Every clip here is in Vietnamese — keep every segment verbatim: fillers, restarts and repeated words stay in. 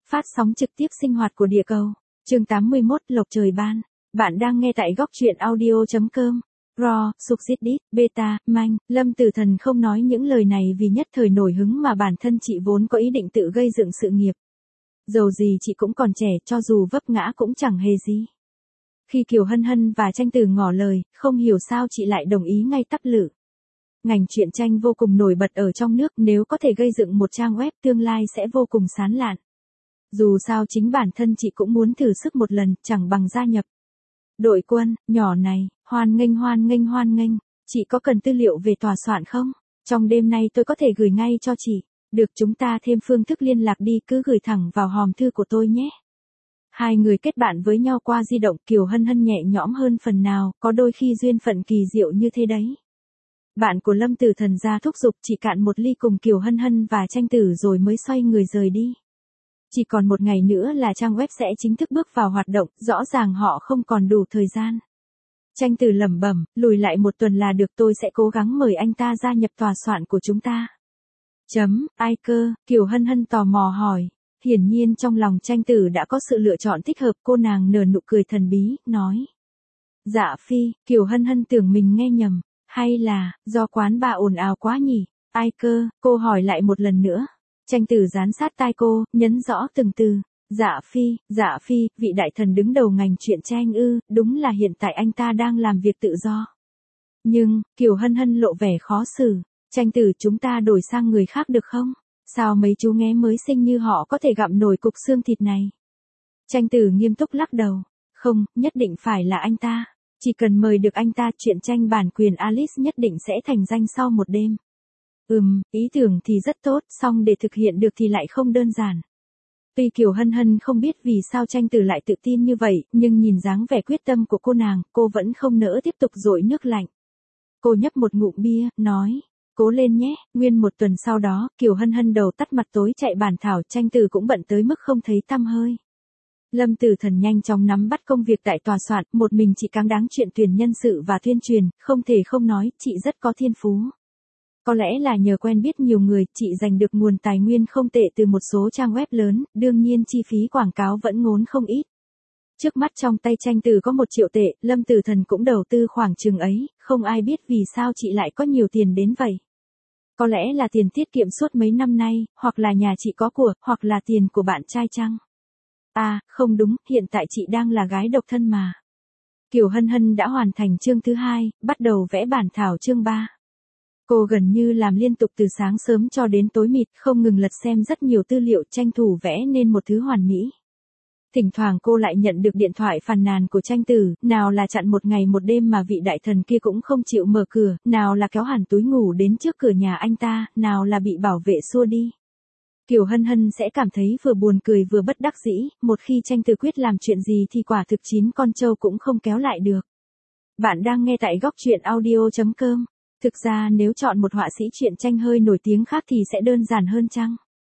Phát sóng trực tiếp sinh hoạt của địa cầu. Chương tám mươi mốt Lộc Trời Ban. Bạn đang nghe tại góc truyện audio.com. Raw, Successdit, Beta, Manh. Lâm Tử Thần không nói những lời này vì nhất thời nổi hứng mà bản thân chị vốn có ý định tự gây dựng sự nghiệp. Dầu gì chị cũng còn trẻ, cho dù vấp ngã cũng chẳng hề gì. Khi Kiều Hân Hân và Tranh Tử ngỏ lời, không hiểu sao chị lại đồng ý ngay tắp lự. Ngành truyện tranh vô cùng nổi bật ở trong nước, nếu có thể gây dựng một trang web tương lai sẽ vô cùng sáng lạn. Dù sao chính bản thân chị cũng muốn thử sức một lần, chẳng bằng gia nhập. Đội Quân, nhỏ này, hoan nghênh hoan nghênh hoan nghênh, chị có cần tư liệu về tòa soạn không? Trong đêm nay tôi có thể gửi ngay cho chị. Được, chúng ta thêm phương thức liên lạc đi, cứ gửi thẳng vào hòm thư của tôi nhé. Hai người kết bạn với nhau qua di động, Kiều Hân Hân nhẹ nhõm hơn phần nào, có đôi khi duyên phận kỳ diệu như thế đấy. Bạn của Lâm Tử Thần ra thúc giục chị cạn một ly cùng Kiều Hân Hân và Tranh Tử rồi mới xoay người rời đi. Chỉ còn một ngày nữa là trang web sẽ chính thức bước vào hoạt động, rõ ràng họ không còn đủ thời gian. Tranh Tử lẩm bẩm, lùi lại một tuần là được, tôi sẽ cố gắng mời anh ta gia nhập tòa soạn của chúng ta. Chấm, ai cơ? Kiều Hân Hân tò mò hỏi. Hiển nhiên trong lòng Tranh Tử đã có sự lựa chọn thích hợp, cô nàng nở nụ cười thần bí, nói. Dạ phi, Kiều Hân Hân tưởng mình nghe nhầm, hay là, do quán bà ồn ào quá nhỉ? Ai cơ? Cô hỏi lại một lần nữa. Tranh Tử dán sát tai cô, nhấn rõ từng từ. Dạ phi, dạ phi, vị đại thần đứng đầu ngành truyện tranh ư, đúng là hiện tại anh ta đang làm việc tự do. Nhưng, Kiều Hân Hân lộ vẻ khó xử. Tranh Tử, chúng ta đổi sang người khác được không? Sao mấy chú nghé mới sinh như họ có thể gặm nổi cục xương thịt này? Tranh Tử nghiêm túc lắc đầu. Không, nhất định phải là anh ta. Chỉ cần mời được anh ta, truyện tranh bản quyền Alice nhất định sẽ thành danh sau một đêm. Ừm, ý tưởng thì rất tốt, song để thực hiện được thì lại không đơn giản. Tuy Kiều Hân Hân không biết vì sao Tranh Tử lại tự tin như vậy, nhưng nhìn dáng vẻ quyết tâm của cô nàng, cô vẫn không nỡ tiếp tục dội nước lạnh. Cô nhấp một ngụm bia, nói, cố lên nhé. Nguyên một tuần sau đó, Kiều Hân Hân đầu tắt mặt tối chạy bản thảo, Tranh Tử cũng bận tới mức không thấy tăm hơi. Lâm Tử Thần nhanh chóng nắm bắt công việc tại tòa soạn, một mình chị cáng đáng chuyện tuyển nhân sự và tuyên truyền, không thể không nói, chị rất có thiên phú. Có lẽ là nhờ quen biết nhiều người, chị giành được nguồn tài nguyên không tệ từ một số trang web lớn, đương nhiên chi phí quảng cáo vẫn ngốn không ít. Trước mắt trong tay Tranh Tử có một triệu tệ, Lâm Tử Thần cũng đầu tư khoảng chừng ấy, không ai biết vì sao chị lại có nhiều tiền đến vậy. Có lẽ là tiền tiết kiệm suốt mấy năm nay, hoặc là nhà chị có của, hoặc là tiền của bạn trai chăng? À, không đúng, hiện tại chị đang là gái độc thân mà. Kiều Hân Hân đã hoàn thành chương thứ hai, bắt đầu vẽ bản thảo chương ba. Cô gần như làm liên tục từ sáng sớm cho đến tối mịt, không ngừng lật xem rất nhiều tư liệu, tranh thủ vẽ nên một thứ hoàn mỹ. Thỉnh thoảng cô lại nhận được điện thoại phàn nàn của Tranh Tử, nào là chặn một ngày một đêm mà vị đại thần kia cũng không chịu mở cửa, nào là kéo hẳn túi ngủ đến trước cửa nhà anh ta, nào là bị bảo vệ xua đi. Kiều Hân Hân sẽ cảm thấy vừa buồn cười vừa bất đắc dĩ, một khi Tranh Tử quyết làm chuyện gì thì quả thực chín con trâu cũng không kéo lại được. Bạn đang nghe tại góc truyện audio.com. Thực ra nếu chọn một họa sĩ truyện tranh hơi nổi tiếng khác thì sẽ đơn giản hơn chăng?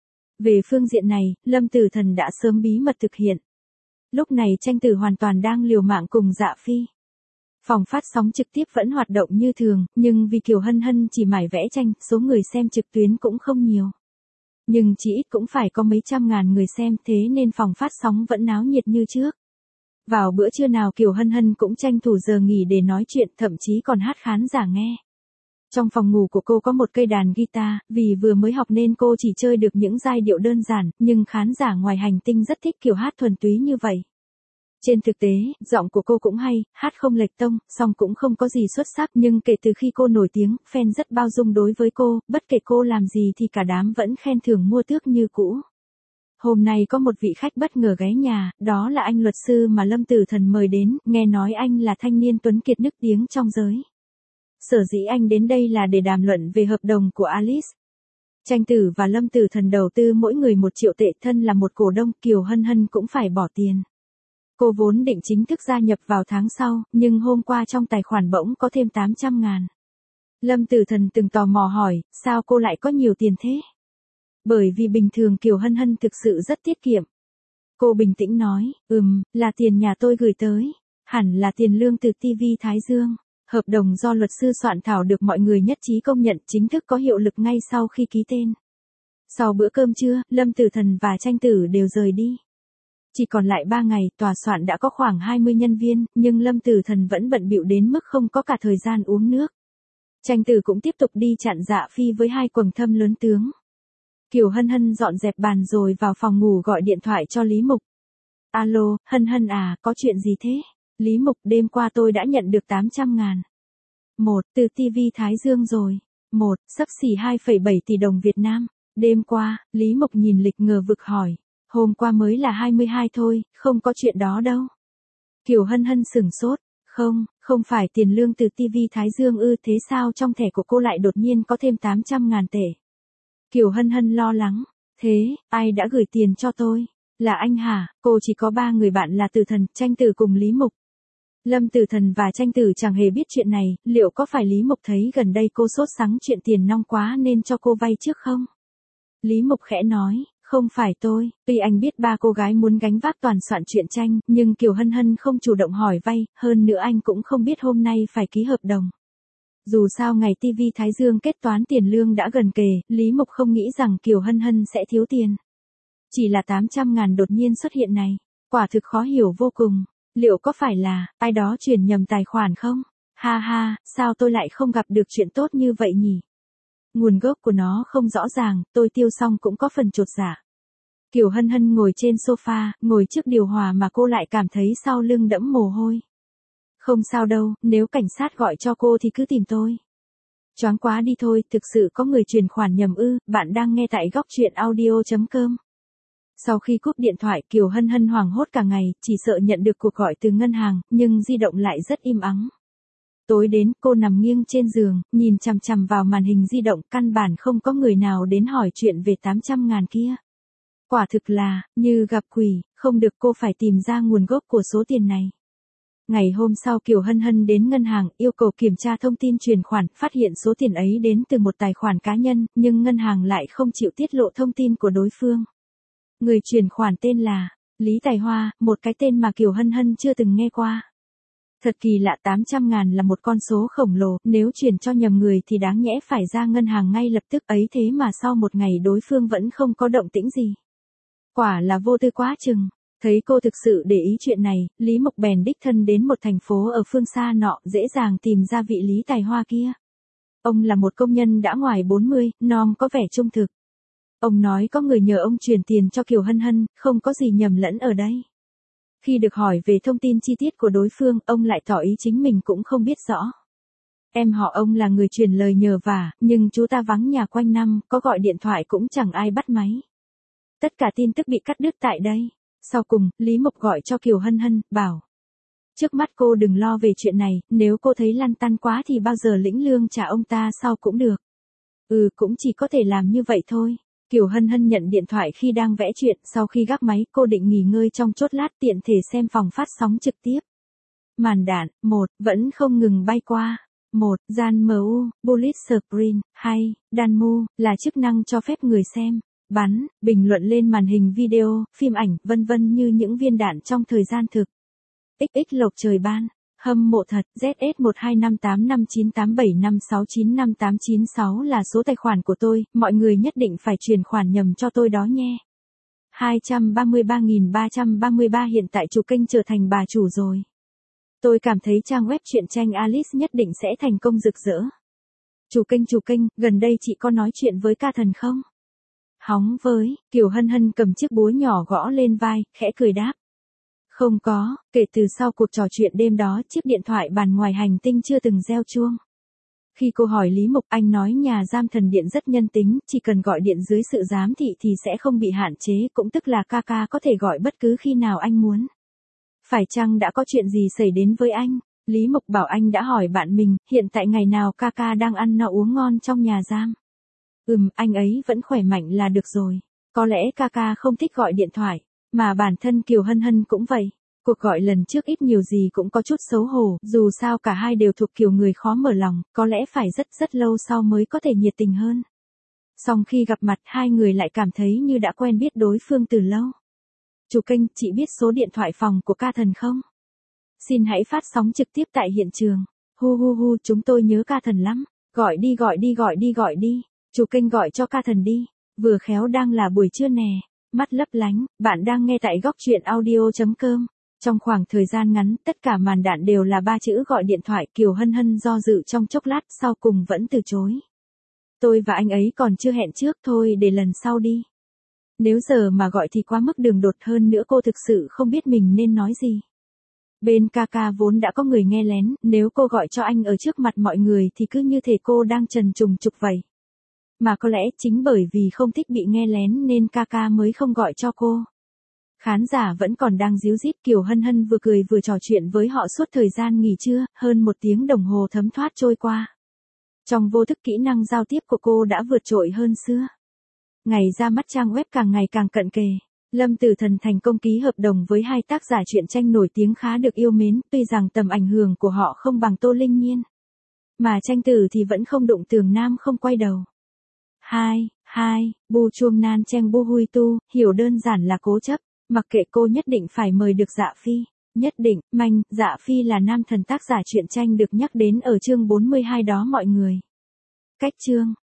Về phương diện này, Lâm Tử Thần đã sớm bí mật thực hiện. Lúc này Tranh Tử hoàn toàn đang liều mạng cùng Dạ Phi. Phòng phát sóng trực tiếp vẫn hoạt động như thường, nhưng vì Kiều Hân Hân chỉ mải vẽ tranh, số người xem trực tuyến cũng không nhiều. Nhưng chỉ ít cũng phải có mấy trăm ngàn người xem, thế nên phòng phát sóng vẫn náo nhiệt như trước. Vào bữa trưa nào Kiều Hân Hân cũng tranh thủ giờ nghỉ để nói chuyện, thậm chí còn hát khán giả nghe. Trong phòng ngủ của cô có một cây đàn guitar, vì vừa mới học nên cô chỉ chơi được những giai điệu đơn giản, nhưng khán giả ngoài hành tinh rất thích kiểu hát thuần túy như vậy. Trên thực tế, giọng của cô cũng hay, hát không lệch tông, song cũng không có gì xuất sắc, nhưng kể từ khi cô nổi tiếng, fan rất bao dung đối với cô, bất kể cô làm gì thì cả đám vẫn khen thưởng mua tước như cũ. Hôm nay có một vị khách bất ngờ ghé nhà, đó là anh luật sư mà Lâm Tử Thần mời đến, nghe nói anh là thanh niên tuấn kiệt nức tiếng trong giới. Sở dĩ anh đến đây là để đàm luận về hợp đồng của Alice. Tranh Tử và Lâm Tử Thần đầu tư mỗi người một triệu tệ, thân là một cổ đông, Kiều Hân Hân cũng phải bỏ tiền. Cô vốn định chính thức gia nhập vào tháng sau, nhưng hôm qua trong tài khoản bỗng có thêm tám trăm ngàn. Lâm Tử Thần từng tò mò hỏi, sao cô lại có nhiều tiền thế? Bởi vì bình thường Kiều Hân Hân thực sự rất tiết kiệm. Cô bình tĩnh nói, ừm, là tiền nhà tôi gửi tới. Hẳn là tiền lương từ ti vi Thái Dương. Hợp đồng do luật sư soạn thảo được mọi người nhất trí công nhận, chính thức có hiệu lực ngay sau khi ký tên. Sau bữa cơm trưa, Lâm Tử Thần và Tranh Tử đều rời đi. Chỉ còn lại ba ngày, tòa soạn đã có khoảng hai mươi nhân viên, nhưng Lâm Tử Thần vẫn bận bịu đến mức không có cả thời gian uống nước. Tranh Tử cũng tiếp tục đi chặn Dạ Phi với hai quầng thâm lớn tướng. Kiều Hân Hân dọn dẹp bàn rồi vào phòng ngủ gọi điện thoại cho Lý Mục. Alo, Hân Hân à, có chuyện gì thế? Lý Mục, đêm qua tôi đã nhận được tám trăm ngàn. Một, từ ti vi Thái Dương rồi. Một, xấp xỉ hai phẩy bảy tỷ đồng Việt Nam. Đêm qua, Lý Mục nhìn lịch ngờ vực hỏi. Hôm qua mới là hai mươi hai thôi, không có chuyện đó đâu. Kiều Hân Hân sửng sốt. Không, không phải tiền lương từ ti vi Thái Dương ư, thế sao trong thẻ của cô lại đột nhiên có thêm tám trăm ngàn tệ? Kiều Hân Hân lo lắng. Thế, ai đã gửi tiền cho tôi? Là anh hả? Cô chỉ có ba người bạn là Tử Thần, Tranh Tử cùng Lý Mục. Lâm Tử Thần và Tranh Tử chẳng hề biết chuyện này, liệu có phải Lý Mục thấy gần đây cô sốt sắng chuyện tiền nong quá nên cho cô vay trước không? Lý Mục khẽ nói, không phải tôi, tuy anh biết ba cô gái muốn gánh vác toàn soạn chuyện tranh, nhưng Kiều Hân Hân không chủ động hỏi vay, hơn nữa anh cũng không biết hôm nay phải ký hợp đồng. Dù sao ngày ti vi Thái Dương kết toán tiền lương đã gần kề, Lý Mục không nghĩ rằng Kiều Hân Hân sẽ thiếu tiền. Chỉ là tám trăm ngàn đột nhiên xuất hiện này, quả thực khó hiểu vô cùng. Liệu có phải là, ai đó chuyển nhầm tài khoản không? Ha ha, sao tôi lại không gặp được chuyện tốt như vậy nhỉ? Nguồn gốc của nó không rõ ràng, tôi tiêu xong cũng có phần chột dạ. Kiều Hân Hân ngồi trên sofa, ngồi trước điều hòa mà cô lại cảm thấy sau lưng đẫm mồ hôi. Không sao đâu, nếu cảnh sát gọi cho cô thì cứ tìm tôi. Choáng quá đi thôi, thực sự có người chuyển khoản nhầm ư, bạn đang nghe tại góc truyện audio chấm com. Sau khi cúp điện thoại, Kiều Hân Hân hoảng hốt cả ngày, chỉ sợ nhận được cuộc gọi từ ngân hàng, nhưng di động lại rất im ắng. Tối đến, cô nằm nghiêng trên giường, nhìn chằm chằm vào màn hình di động, căn bản không có người nào đến hỏi chuyện về tám trăm ngàn kia. Quả thực là, như gặp quỷ, không được, cô phải tìm ra nguồn gốc của số tiền này. Ngày hôm sau Kiều Hân Hân đến ngân hàng, yêu cầu kiểm tra thông tin chuyển khoản, phát hiện số tiền ấy đến từ một tài khoản cá nhân, nhưng ngân hàng lại không chịu tiết lộ thông tin của đối phương. Người chuyển khoản tên là Lý Tài Hoa, một cái tên mà Kiều Hân Hân chưa từng nghe qua. Thật kỳ lạ, tám trăm ngàn là một con số khổng lồ, nếu chuyển cho nhầm người thì đáng nhẽ phải ra ngân hàng ngay lập tức ấy, thế mà sau một ngày đối phương vẫn không có động tĩnh gì. Quả là vô tư quá chừng. Thấy cô thực sự để ý chuyện này, Lý Mục bèn đích thân đến một thành phố ở phương xa nọ, dễ dàng tìm ra vị Lý Tài Hoa kia. Ông là một công nhân đã ngoài bốn mươi, non có vẻ trung thực. Ông nói có người nhờ ông chuyển tiền cho Kiều Hân Hân, không có gì nhầm lẫn ở đây. Khi được hỏi về thông tin chi tiết của đối phương, ông lại tỏ ý chính mình cũng không biết rõ. Em họ ông là người truyền lời nhờ vả, nhưng chú ta vắng nhà quanh năm, có gọi điện thoại cũng chẳng ai bắt máy. Tất cả tin tức bị cắt đứt tại đây. Sau cùng, Lý Mục gọi cho Kiều Hân Hân, bảo. Trước mắt cô đừng lo về chuyện này, nếu cô thấy lăn tăn quá thì bao giờ lĩnh lương trả ông ta sau cũng được. Ừ, cũng chỉ có thể làm như vậy thôi. Kiều Hân Hân nhận điện thoại khi đang vẽ chuyện, sau khi gác máy, cô định nghỉ ngơi trong chốc lát tiện thể xem phòng phát sóng trực tiếp. Màn đạn, một, vẫn không ngừng bay qua. một, gian em u, bullet screen, hai, Danmu, là chức năng cho phép người xem, bắn, bình luận lên màn hình video, phim ảnh, vân vân như những viên đạn trong thời gian thực. ích ích Lộc Trời Ban. Hâm mộ thật, Z S một hai năm tám năm chín tám bảy năm sáu chín năm tám chín sáu là số tài khoản của tôi, mọi người nhất định phải chuyển khoản nhầm cho tôi đó nhé. hai trăm ba mươi ba nghìn ba trăm ba mươi ba hiện tại chủ kênh trở thành bà chủ rồi. Tôi cảm thấy trang web truyện tranh Alice nhất định sẽ thành công rực rỡ. Chủ kênh chủ kênh, gần đây chị có nói chuyện với ca thần không? Hóng với, Kiều Hân Hân cầm chiếc búa nhỏ gõ lên vai, khẽ cười đáp. Không có, kể từ sau cuộc trò chuyện đêm đó, chiếc điện thoại bàn ngoài hành tinh chưa từng reo chuông. Khi cô hỏi Lý Mục, anh nói nhà giam thần điện rất nhân tính, chỉ cần gọi điện dưới sự giám thị thì sẽ không bị hạn chế, cũng tức là ca ca có thể gọi bất cứ khi nào anh muốn. Phải chăng đã có chuyện gì xảy đến với anh? Lý Mục bảo anh đã hỏi bạn mình, hiện tại ngày nào ca ca đang ăn no uống ngon trong nhà giam. Ừm, anh ấy vẫn khỏe mạnh là được rồi. Có lẽ ca ca không thích gọi điện thoại. Mà bản thân Kiều Hân Hân cũng vậy. Cuộc gọi lần trước ít nhiều gì cũng có chút xấu hổ, dù sao cả hai đều thuộc kiểu người khó mở lòng, có lẽ phải rất rất lâu sau mới có thể nhiệt tình hơn. Song khi gặp mặt hai người lại cảm thấy như đã quen biết đối phương từ lâu. Chủ kênh, chị biết số điện thoại phòng của ca thần không? Xin hãy phát sóng trực tiếp tại hiện trường. Hu hu hu, chúng tôi nhớ ca thần lắm. Gọi đi gọi đi gọi đi gọi đi. Chủ kênh gọi cho ca thần đi. Vừa khéo đang là buổi trưa nè. Mắt lấp lánh, bạn đang nghe tại góc chuyện audio.com. Trong khoảng thời gian ngắn, tất cả màn đạn đều là ba chữ gọi điện thoại. Kiều Hân Hân do dự trong chốc lát, sau cùng vẫn từ chối. Tôi và anh ấy còn chưa hẹn trước, thôi để lần sau đi. Nếu giờ mà gọi thì quá mức đường đột, hơn nữa cô thực sự không biết mình nên nói gì. Bên ca ca vốn đã có người nghe lén, nếu cô gọi cho anh ở trước mặt mọi người thì cứ như thể cô đang trần trùng trục vậy. Mà có lẽ chính bởi vì không thích bị nghe lén nên ca ca mới không gọi cho cô. Khán giả vẫn còn đang díu dít. Kiều Hân Hân vừa cười vừa trò chuyện với họ suốt thời gian nghỉ trưa, hơn một tiếng đồng hồ thấm thoát trôi qua. Trong vô thức kỹ năng giao tiếp của cô đã vượt trội hơn xưa. Ngày ra mắt trang web càng ngày càng cận kề. Lâm Tử Thần thành công ký hợp đồng với hai tác giả truyện tranh nổi tiếng khá được yêu mến, tuy rằng tầm ảnh hưởng của họ không bằng Tô Linh Nhiên. Mà tranh tử thì vẫn không đụng tường nam không quay đầu. Hai, hai, Bu Chuông Nan Cheng Bu Hui Tu, hiểu đơn giản là cố chấp, mặc kệ cô nhất định phải mời được Dạ Phi. Nhất định, manh, Dạ Phi là nam thần tác giả truyện tranh được nhắc đến ở chương bốn mươi hai đó mọi người. Cách chương